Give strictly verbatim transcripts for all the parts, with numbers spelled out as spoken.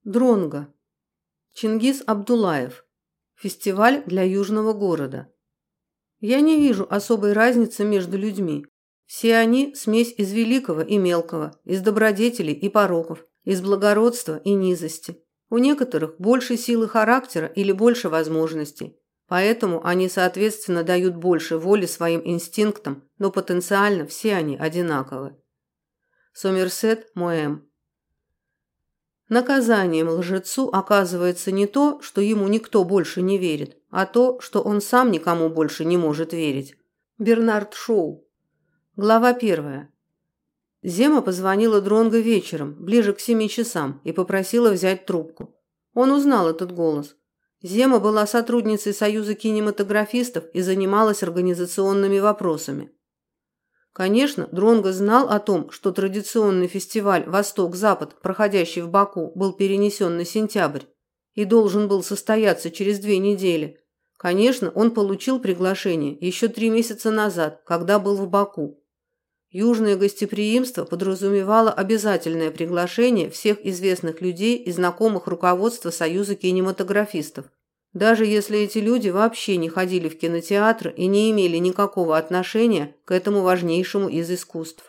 Дронго. Чингиз Абдуллаев. Фестиваль для южного города. Я не вижу особой разницы между людьми. Все они смесь из великого и мелкого, из добродетелей и пороков, из благородства и низости. У некоторых больше силы характера или больше возможностей. Поэтому они, соответственно, дают больше воли своим инстинктам, но потенциально все они одинаковы. Сомерсет Моэм. Наказанием лжецу оказывается не то, что ему никто больше не верит, а то, что он сам никому больше не может верить. Бернард Шоу. Глава первая. Зема позвонила Дронго вечером, ближе к семи часам, и попросила взять трубку. Он узнал этот голос. Зема была сотрудницей Союза кинематографистов и занималась организационными вопросами. Конечно, Дронго знал о том, что традиционный фестиваль «Восток-Запад», проходящий в Баку, был перенесен на сентябрь и должен был состояться через две недели. Конечно, он получил приглашение еще три месяца назад, когда был в Баку. Южное гостеприимство подразумевало обязательное приглашение всех известных людей и знакомых руководства Союза кинематографистов. Даже если эти люди вообще не ходили в кинотеатр и не имели никакого отношения к этому важнейшему из искусств.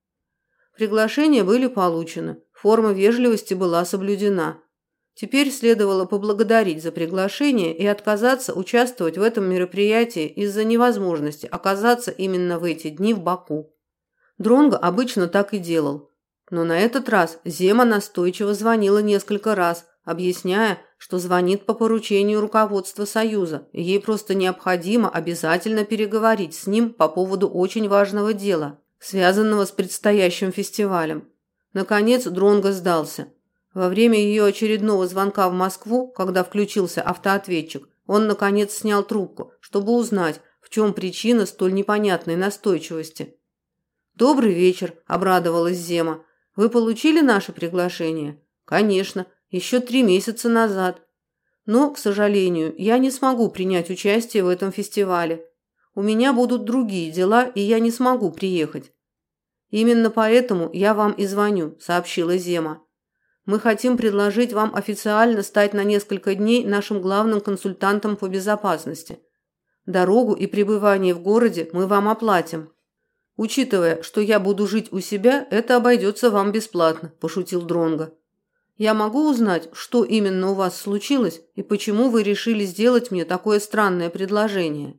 Приглашения были получены, форма вежливости была соблюдена. Теперь следовало поблагодарить за приглашение и отказаться участвовать в этом мероприятии из-за невозможности оказаться именно в эти дни в Баку. Дронго обычно так и делал. Но на этот раз Зема настойчиво звонила несколько раз, объясняя, что звонит по поручению руководства Союза, и ей просто необходимо обязательно переговорить с ним по поводу очень важного дела, связанного с предстоящим фестивалем. Наконец Дронго сдался. Во время ее очередного звонка в Москву, когда включился автоответчик, он наконец снял трубку, чтобы узнать, в чем причина столь непонятной настойчивости. «Добрый вечер», – обрадовалась Зема. «Вы получили наше приглашение?» «Конечно. Еще три месяца назад. Но, к сожалению, я не смогу принять участие в этом фестивале. У меня будут другие дела, и я не смогу приехать. Именно поэтому я вам и звоню», – сообщила Зема. «Мы хотим предложить вам официально стать на несколько дней нашим главным консультантом по безопасности. Дорогу и пребывание в городе мы вам оплатим. Учитывая, что я буду жить у себя, это обойдется вам бесплатно», – пошутил Дронго. «Я могу узнать, что именно у вас случилось и почему вы решили сделать мне такое странное предложение?»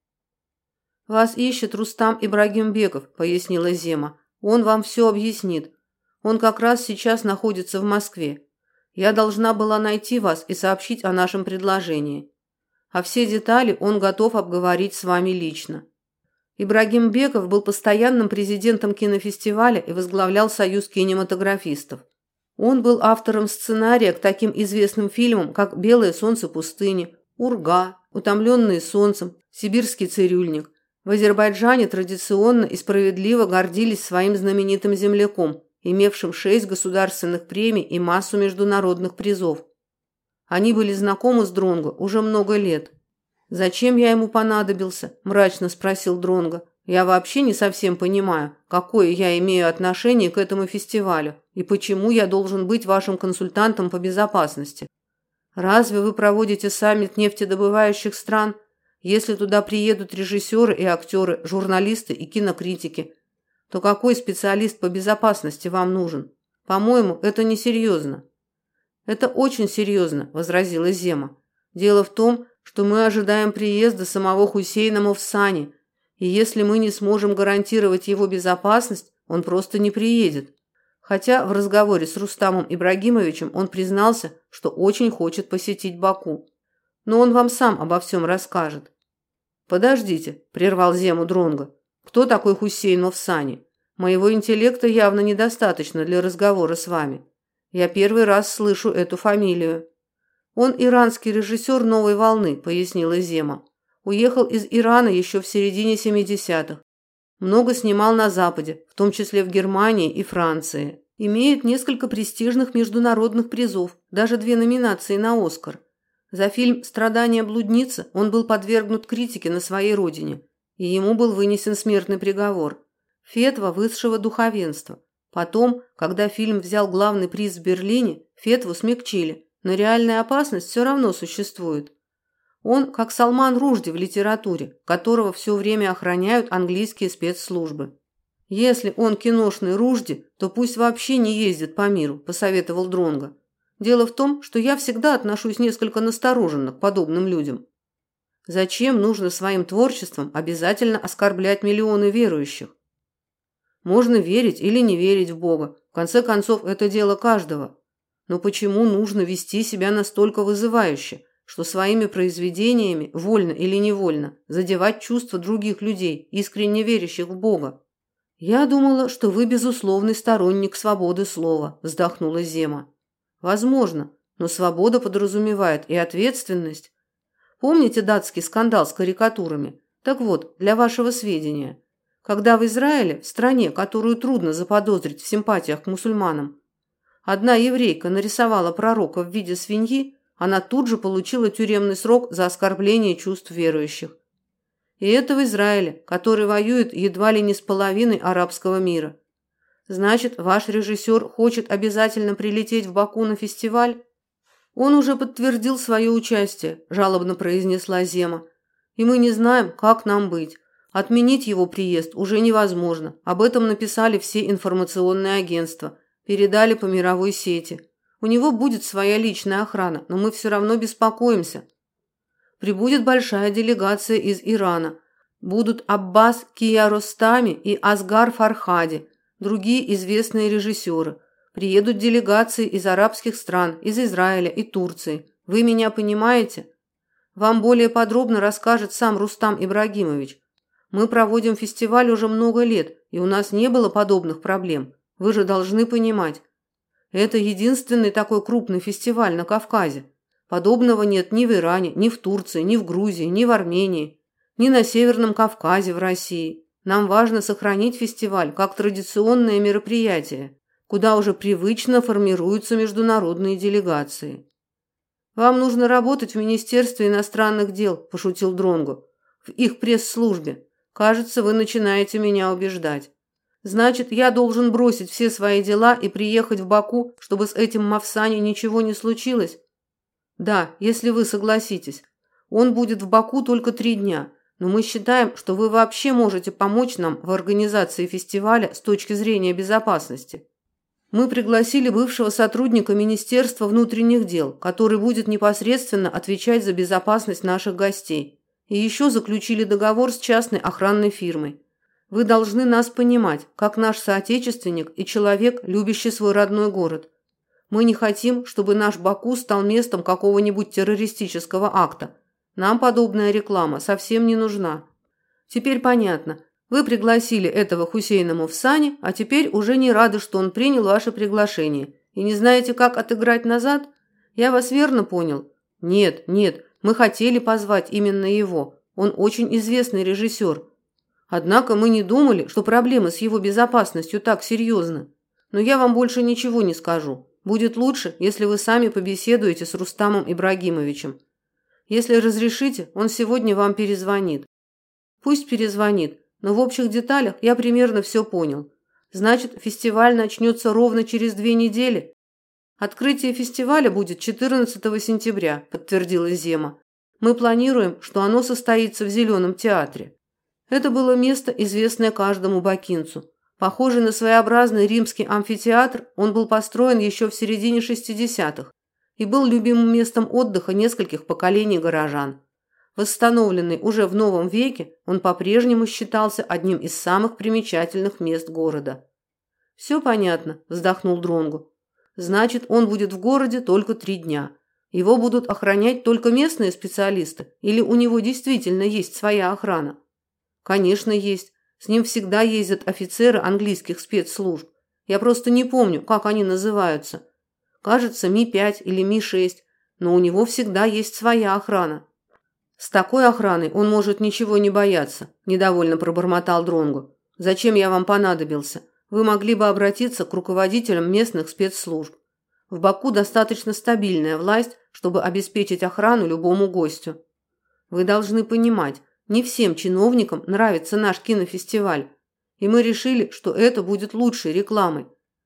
«Вас ищет Рустам Ибрагимбеков», – пояснила Зема. «Он вам все объяснит. Он как раз сейчас находится в Москве. Я должна была найти вас и сообщить о нашем предложении. А все детали он готов обговорить с вами лично». Ибрагимбеков был постоянным президентом кинофестиваля и возглавлял Союз кинематографистов. Он был автором сценария к таким известным фильмам, как «Белое солнце пустыни», «Урга», «Утомленные солнцем», «Сибирский цирюльник». В Азербайджане традиционно и справедливо гордились своим знаменитым земляком, имевшим шесть государственных премий и массу международных призов. Они были знакомы с Дронго уже много лет. «Зачем я ему понадобился?» – мрачно спросил Дронго. «Я вообще не совсем понимаю, какое я имею отношение к этому фестивалю и почему я должен быть вашим консультантом по безопасности. Разве вы проводите саммит нефтедобывающих стран? Если туда приедут режиссеры и актеры, журналисты и кинокритики, то какой специалист по безопасности вам нужен? По-моему, это несерьезно». «Это очень серьезно», – возразила Зема. «Дело в том, что мы ожидаем приезда самого Хусейна Мовсани, и если мы не сможем гарантировать его безопасность, он просто не приедет». Хотя в разговоре с Рустамом Ибрагимовичем он признался, что очень хочет посетить Баку. Но он вам сам обо всем расскажет. «Подождите», – прервал Зему Дронго. «Кто такой Хусейн Мовсани? Моего интеллекта явно недостаточно для разговора с вами. Я первый раз слышу эту фамилию». «Он иранский режиссер «Новой волны», – пояснила Зема. «Уехал из Ирана еще в середине семидесятых. Много снимал на Западе, в том числе в Германии и Франции. Имеет несколько престижных международных призов, даже две номинации на «Оскар». За фильм «Страдания блудницы» он был подвергнут критике на своей родине, и ему был вынесен смертный приговор. Фетва высшего духовенства. Потом, когда фильм взял главный приз в Берлине, Фетву смягчили, но реальная опасность все равно существует. Он как Салман Рушди в литературе, которого все время охраняют английские спецслужбы. Если он киношный Рушди, то пусть вообще не ездит по миру, посоветовал Дронго. Дело в том, что я всегда отношусь несколько настороженно к подобным людям. Зачем нужно своим творчеством обязательно оскорблять миллионы верующих? Можно верить или не верить в Бога. В конце концов, это дело каждого. Но почему нужно вести себя настолько вызывающе, что своими произведениями, вольно или невольно, задевать чувства других людей, искренне верящих в Бога? Я думала, что вы безусловный сторонник свободы слова, вздохнула Зема. Возможно, но свобода подразумевает и ответственность. Помните датский скандал с карикатурами? Так вот, для вашего сведения, когда в Израиле, в стране, которую трудно заподозрить в симпатиях к мусульманам, одна еврейка нарисовала пророка в виде свиньи, она тут же получила тюремный срок за оскорбление чувств верующих. И это в Израиле, который воюет едва ли не с половиной арабского мира. Значит, ваш режиссер хочет обязательно прилететь в Баку на фестиваль? Он уже подтвердил свое участие, жалобно произнесла Зема. И мы не знаем, как нам быть. Отменить его приезд уже невозможно. Об этом написали все информационные агентства, передали по мировой сети. У него будет своя личная охрана, но мы все равно беспокоимся. Прибудет большая делегация из Ирана. Будут Аббас Киаростами и Асгар Фархади, другие известные режиссеры. Приедут делегации из арабских стран, из Израиля и Турции. Вы меня понимаете? Вам более подробно расскажет сам Рустам Ибрагимович. Мы проводим фестиваль уже много лет, и у нас не было подобных проблем. Вы же должны понимать. Это единственный такой крупный фестиваль на Кавказе. Подобного нет ни в Иране, ни в Турции, ни в Грузии, ни в Армении, ни на Северном Кавказе в России. Нам важно сохранить фестиваль как традиционное мероприятие, куда уже привычно формируются международные делегации. Вам нужно работать в Министерстве иностранных дел, пошутил Дронго, в их пресс-службе. Кажется, вы начинаете меня убеждать. Значит, я должен бросить все свои дела и приехать в Баку, чтобы с этим Мавсани ничего не случилось? Да, если вы согласитесь. Он будет в Баку только три дня, но мы считаем, что вы вообще можете помочь нам в организации фестиваля с точки зрения безопасности. Мы пригласили бывшего сотрудника Министерства внутренних дел, который будет непосредственно отвечать за безопасность наших гостей. И еще заключили договор с частной охранной фирмой. Вы должны нас понимать, как наш соотечественник и человек, любящий свой родной город. Мы не хотим, чтобы наш Баку стал местом какого-нибудь террористического акта. Нам подобная реклама совсем не нужна. Теперь понятно. Вы пригласили этого Хусейна Мовсани, а теперь уже не рады, что он принял ваше приглашение. И не знаете, как отыграть назад? Я вас верно понял? Нет, нет, мы хотели позвать именно его. Он очень известный режиссер. Однако мы не думали, что проблемы с его безопасностью так серьезны. Но я вам больше ничего не скажу. Будет лучше, если вы сами побеседуете с Рустамом Ибрагимовичем. Если разрешите, он сегодня вам перезвонит. Пусть перезвонит, но в общих деталях я примерно все понял. Значит, фестиваль начнется ровно через две недели? Открытие фестиваля будет четырнадцатого сентября, подтвердила Зема. Мы планируем, что оно состоится в Зеленом театре. Это было место, известное каждому бакинцу. Похожий на своеобразный римский амфитеатр, он был построен еще в середине шестидесятых и был любимым местом отдыха нескольких поколений горожан. Восстановленный уже в новом веке, он по-прежнему считался одним из самых примечательных мест города. «Все понятно», – вздохнул Дронго. «Значит, он будет в городе только три дня. Его будут охранять только местные специалисты, или у него действительно есть своя охрана?» «Конечно, есть. С ним всегда ездят офицеры английских спецслужб. Я просто не помню, как они называются. Кажется, Ми пять или Ми шесть, но у него всегда есть своя охрана». «С такой охраной он может ничего не бояться», – недовольно пробормотал Дронго. «Зачем я вам понадобился? Вы могли бы обратиться к руководителям местных спецслужб. В Баку достаточно стабильная власть, чтобы обеспечить охрану любому гостю. Вы должны понимать, не всем чиновникам нравится наш кинофестиваль, и мы решили, что это будет лучшей рекламой.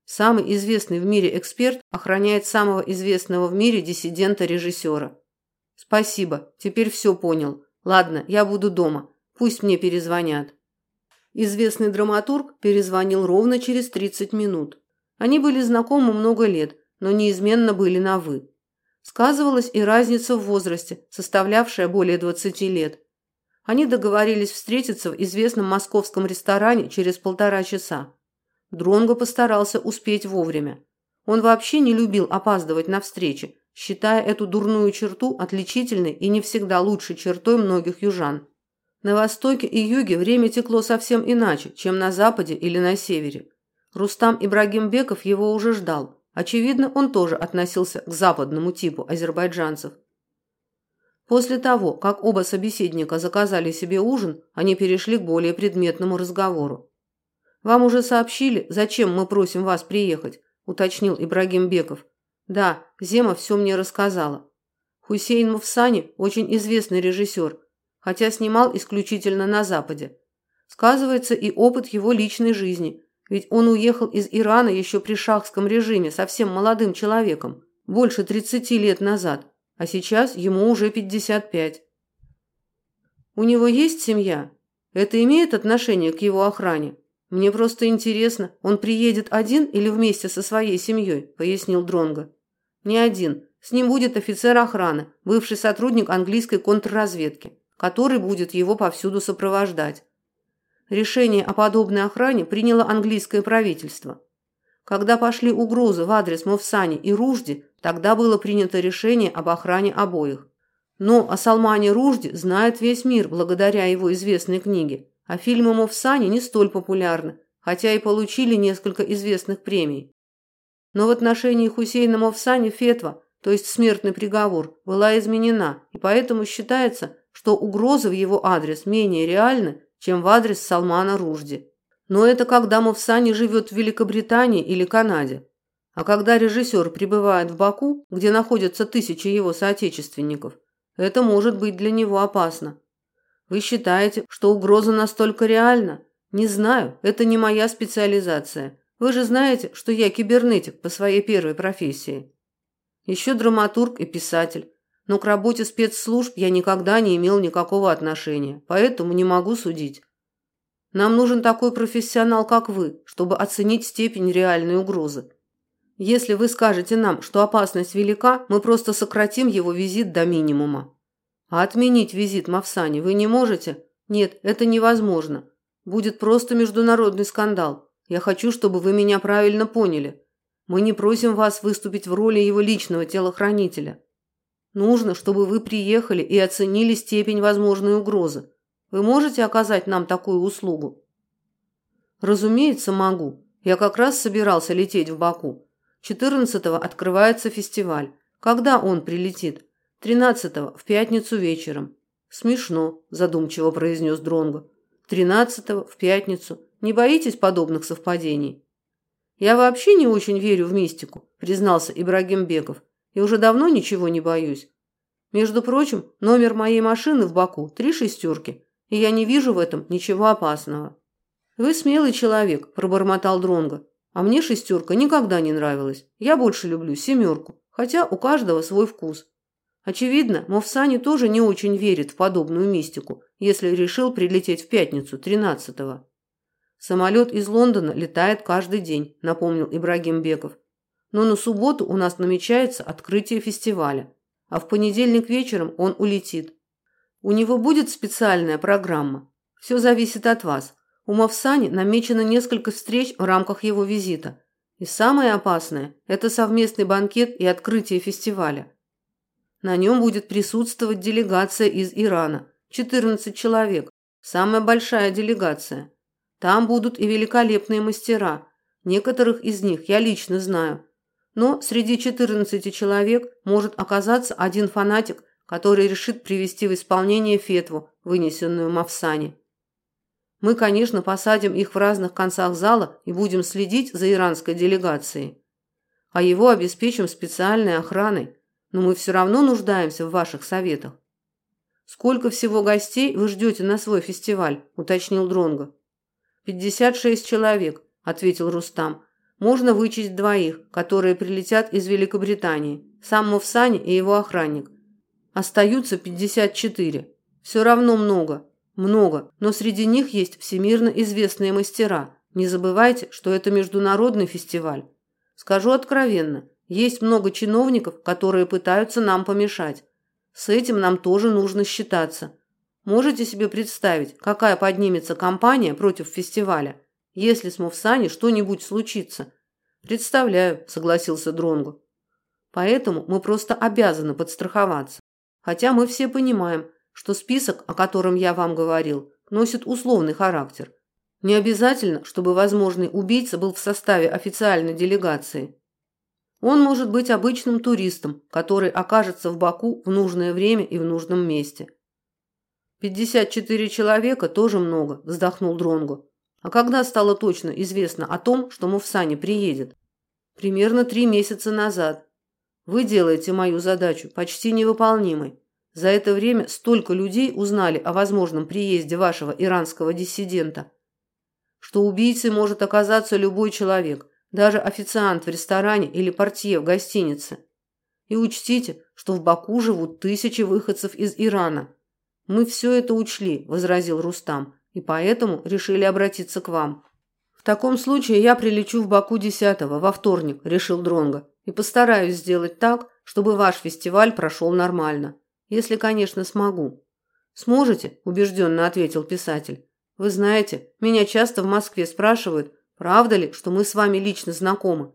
Самый известный в мире эксперт охраняет самого известного в мире диссидента-режиссера. Спасибо, теперь все понял. Ладно, я буду дома. Пусть мне перезвонят. Известный драматург перезвонил ровно через тридцать минут. Они были знакомы много лет, но неизменно были на «вы». Сказывалась и разница в возрасте, составлявшая более двадцати лет. Они договорились встретиться в известном московском ресторане через полтора часа. Дронго постарался успеть вовремя. Он вообще не любил опаздывать на встречи, считая эту дурную черту отличительной и не всегда лучшей чертой многих южан. На востоке и юге время текло совсем иначе, чем на западе или на севере. Рустам Ибрагимбеков его уже ждал. Очевидно, он тоже относился к западному типу азербайджанцев. После того, как оба собеседника заказали себе ужин, они перешли к более предметному разговору. «Вам уже сообщили, зачем мы просим вас приехать?» – уточнил Ибрагимбеков. «Да, Зема все мне рассказала. Хусейн Мовсани – очень известный режиссер, хотя снимал исключительно на Западе. Сказывается и опыт его личной жизни, ведь он уехал из Ирана еще при шахском режиме совсем молодым человеком, больше тридцати лет назад, а сейчас ему уже пятьдесят пять. У него есть семья? Это имеет отношение к его охране? Мне просто интересно, он приедет один или вместе со своей семьей?» – пояснил Дронго. «Не один. С ним будет офицер охраны, бывший сотрудник английской контрразведки, который будет его повсюду сопровождать. Решение о подобной охране приняло английское правительство. Когда пошли угрозы в адрес Мовсани и Ружди, тогда было принято решение об охране обоих. Но о Салмане Ружди знает весь мир благодаря его известной книге, а фильмы Мовсани не столь популярны, хотя и получили несколько известных премий. Но в отношении Хусейна Мовсани фетва, то есть смертный приговор, была изменена, и поэтому считается, что угрозы в его адрес менее реальны, чем в адрес Салмана Ружди. Но это когда Мовсани живет в Великобритании или Канаде. А когда режиссер прибывает в Баку, где находятся тысячи его соотечественников, это может быть для него опасно. Вы считаете, что угроза настолько реальна? Не знаю, это не моя специализация. Вы же знаете, что я кибернетик по своей первой профессии. Еще драматург и писатель. Но к работе спецслужб я никогда не имел никакого отношения, поэтому не могу судить. Нам нужен такой профессионал, как вы, чтобы оценить степень реальной угрозы. Если вы скажете нам, что опасность велика, мы просто сократим его визит до минимума. А отменить визит Мовсани вы не можете? Нет, это невозможно. Будет просто международный скандал. Я хочу, чтобы вы меня правильно поняли. Мы не просим вас выступить в роли его личного телохранителя. Нужно, чтобы вы приехали и оценили степень возможной угрозы. Вы можете оказать нам такую услугу? Разумеется, могу. Я как раз собирался лететь в Баку. четырнадцатого открывается фестиваль. Когда он прилетит? тринадцатого в пятницу вечером. Смешно, задумчиво произнес Дронго. тринадцатого в пятницу. Не боитесь подобных совпадений? Я вообще не очень верю в мистику, признался Ибрагимбеков. И уже давно ничего не боюсь. Между прочим, номер моей машины в Баку три шестерки, и я не вижу в этом ничего опасного. Вы смелый человек, пробормотал Дронго. А мне шестерка никогда не нравилась. Я больше люблю семерку, хотя у каждого свой вкус. Очевидно, Мовсани тоже не очень верит в подобную мистику, если решил прилететь в пятницу, тринадцатого. Самолет из Лондона летает каждый день, напомнил Ибрагимбеков. Но на субботу у нас намечается открытие фестиваля, а в понедельник вечером он улетит. У него будет специальная программа. Все зависит от вас. У Мовсани намечено несколько встреч в рамках его визита. И самое опасное – это совместный банкет и открытие фестиваля. На нем будет присутствовать делегация из Ирана, четырнадцать человек, самая большая делегация. Там будут и великолепные мастера, некоторых из них я лично знаю. Но среди четырнадцати человек может оказаться один фанатик, который решит привести в исполнение фетву, вынесенную Мовсани. Мы, конечно, посадим их в разных концах зала и будем следить за иранской делегацией. А его обеспечим специальной охраной, но мы все равно нуждаемся в ваших советах. Сколько всего гостей вы ждете на свой фестиваль, уточнил Дронго. пятьдесят шесть человек, ответил Рустам. Можно вычесть двоих, которые прилетят из Великобритании. Сам Мовсани и его охранник. Остаются пятьдесят четыре. Все равно много. Много, но среди них есть всемирно известные мастера. Не забывайте, что это международный фестиваль. Скажу откровенно, есть много чиновников, которые пытаются нам помешать. С этим нам тоже нужно считаться. Можете себе представить, какая поднимется кампания против фестиваля, если с Мовсани что-нибудь случится? Представляю, согласился Дронгу. Поэтому мы просто обязаны подстраховаться. Хотя мы все понимаем, что список, о котором я вам говорил, носит условный характер. Не обязательно, чтобы возможный убийца был в составе официальной делегации. Он может быть обычным туристом, который окажется в Баку в нужное время и в нужном месте. пятьдесят четыре человека тоже много, вздохнул Дронгу. А когда стало точно известно о том, что Мовсани приедет? Примерно три месяца назад. Вы делаете мою задачу почти невыполнимой. За это время столько людей узнали о возможном приезде вашего иранского диссидента, что убийцей может оказаться любой человек, даже официант в ресторане или портье в гостинице. И учтите, что в Баку живут тысячи выходцев из Ирана. Мы все это учли, возразил Рустам, и поэтому решили обратиться к вам. В таком случае я прилечу в Баку десятого, во вторник, решил Дронго, и постараюсь сделать так, чтобы ваш фестиваль прошел нормально. Если, конечно, смогу. Сможете? Убежденно ответил писатель. Вы знаете, меня часто в Москве спрашивают, правда ли, что мы с вами лично знакомы.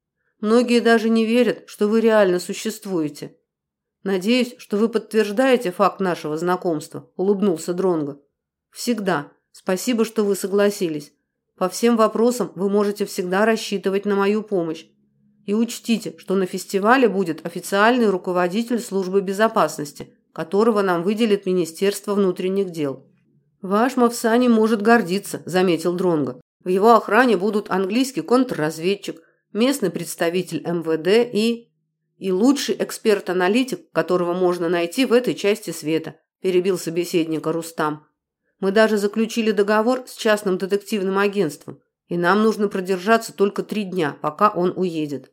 Многие даже не верят, что вы реально существуете. Надеюсь, что вы подтверждаете факт нашего знакомства, улыбнулся Дронго. Всегда. Спасибо, что вы согласились. По всем вопросам вы можете всегда рассчитывать на мою помощь. И учтите, что на фестивале будет официальный руководитель службы безопасности, которого нам выделит Министерство внутренних дел. Ваш Мовсани может гордиться, заметил Дронго. В его охране будут английский контрразведчик, местный представитель эм вэ дэ и... и лучший эксперт-аналитик, которого можно найти в этой части света, перебил собеседника Рустам. Мы даже заключили договор с частным детективным агентством, и нам нужно продержаться только три дня, пока он уедет.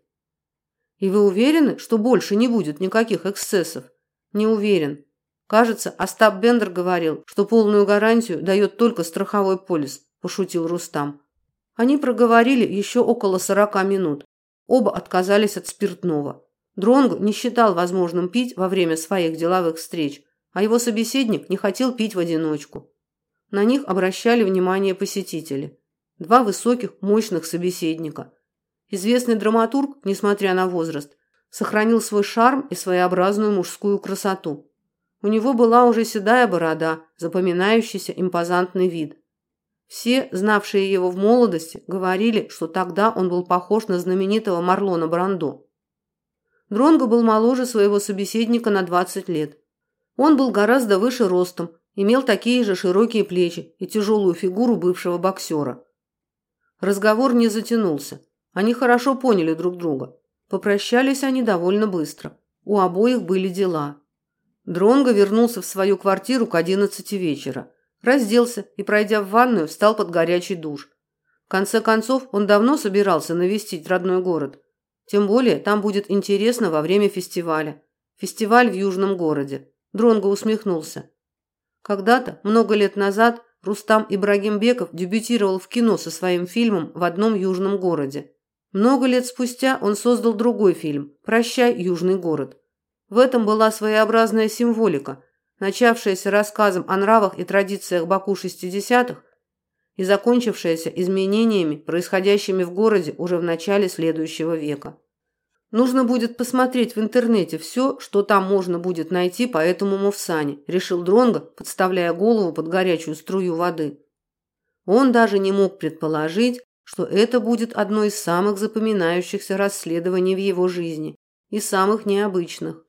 И вы уверены, что больше не будет никаких эксцессов? Не уверен. Кажется, Остап Бендер говорил, что полную гарантию дает только страховой полис, пошутил Рустам. Они проговорили еще около сорока минут. Оба отказались от спиртного. Дронго не считал возможным пить во время своих деловых встреч, а его собеседник не хотел пить в одиночку. На них обращали внимание посетители. Два высоких, мощных собеседника. Известный драматург, несмотря на возраст, сохранил свой шарм и своеобразную мужскую красоту. У него была уже седая борода, запоминающийся импозантный вид. Все, знавшие его в молодости, говорили, что тогда он был похож на знаменитого Марлона Брандо. Дронго был моложе своего собеседника на двадцать лет. Он был гораздо выше ростом, имел такие же широкие плечи и тяжелую фигуру бывшего боксера. Разговор не затянулся. Они хорошо поняли друг друга. Попрощались они довольно быстро. У обоих были дела. Дронго вернулся в свою квартиру к одиннадцати вечера. Разделся и, пройдя в ванную, встал под горячий душ. В конце концов, он давно собирался навестить родной город. Тем более, там будет интересно во время фестиваля. Фестиваль в южном городе. Дронго усмехнулся. Когда-то, много лет назад, Рустам Ибрагимбеков дебютировал в кино со своим фильмом в одном южном городе. Много лет спустя он создал другой фильм «Прощай, южный город». В этом была своеобразная символика, начавшаяся рассказом о нравах и традициях Баку шестидесятых и закончившаяся изменениями, происходящими в городе уже в начале следующего века. Нужно будет посмотреть в интернете все, что там можно будет найти по этому Мовсани, решил Дронго, подставляя голову под горячую струю воды. Он даже не мог предположить, что это будет одно из самых запоминающихся расследований в его жизни и самых необычных.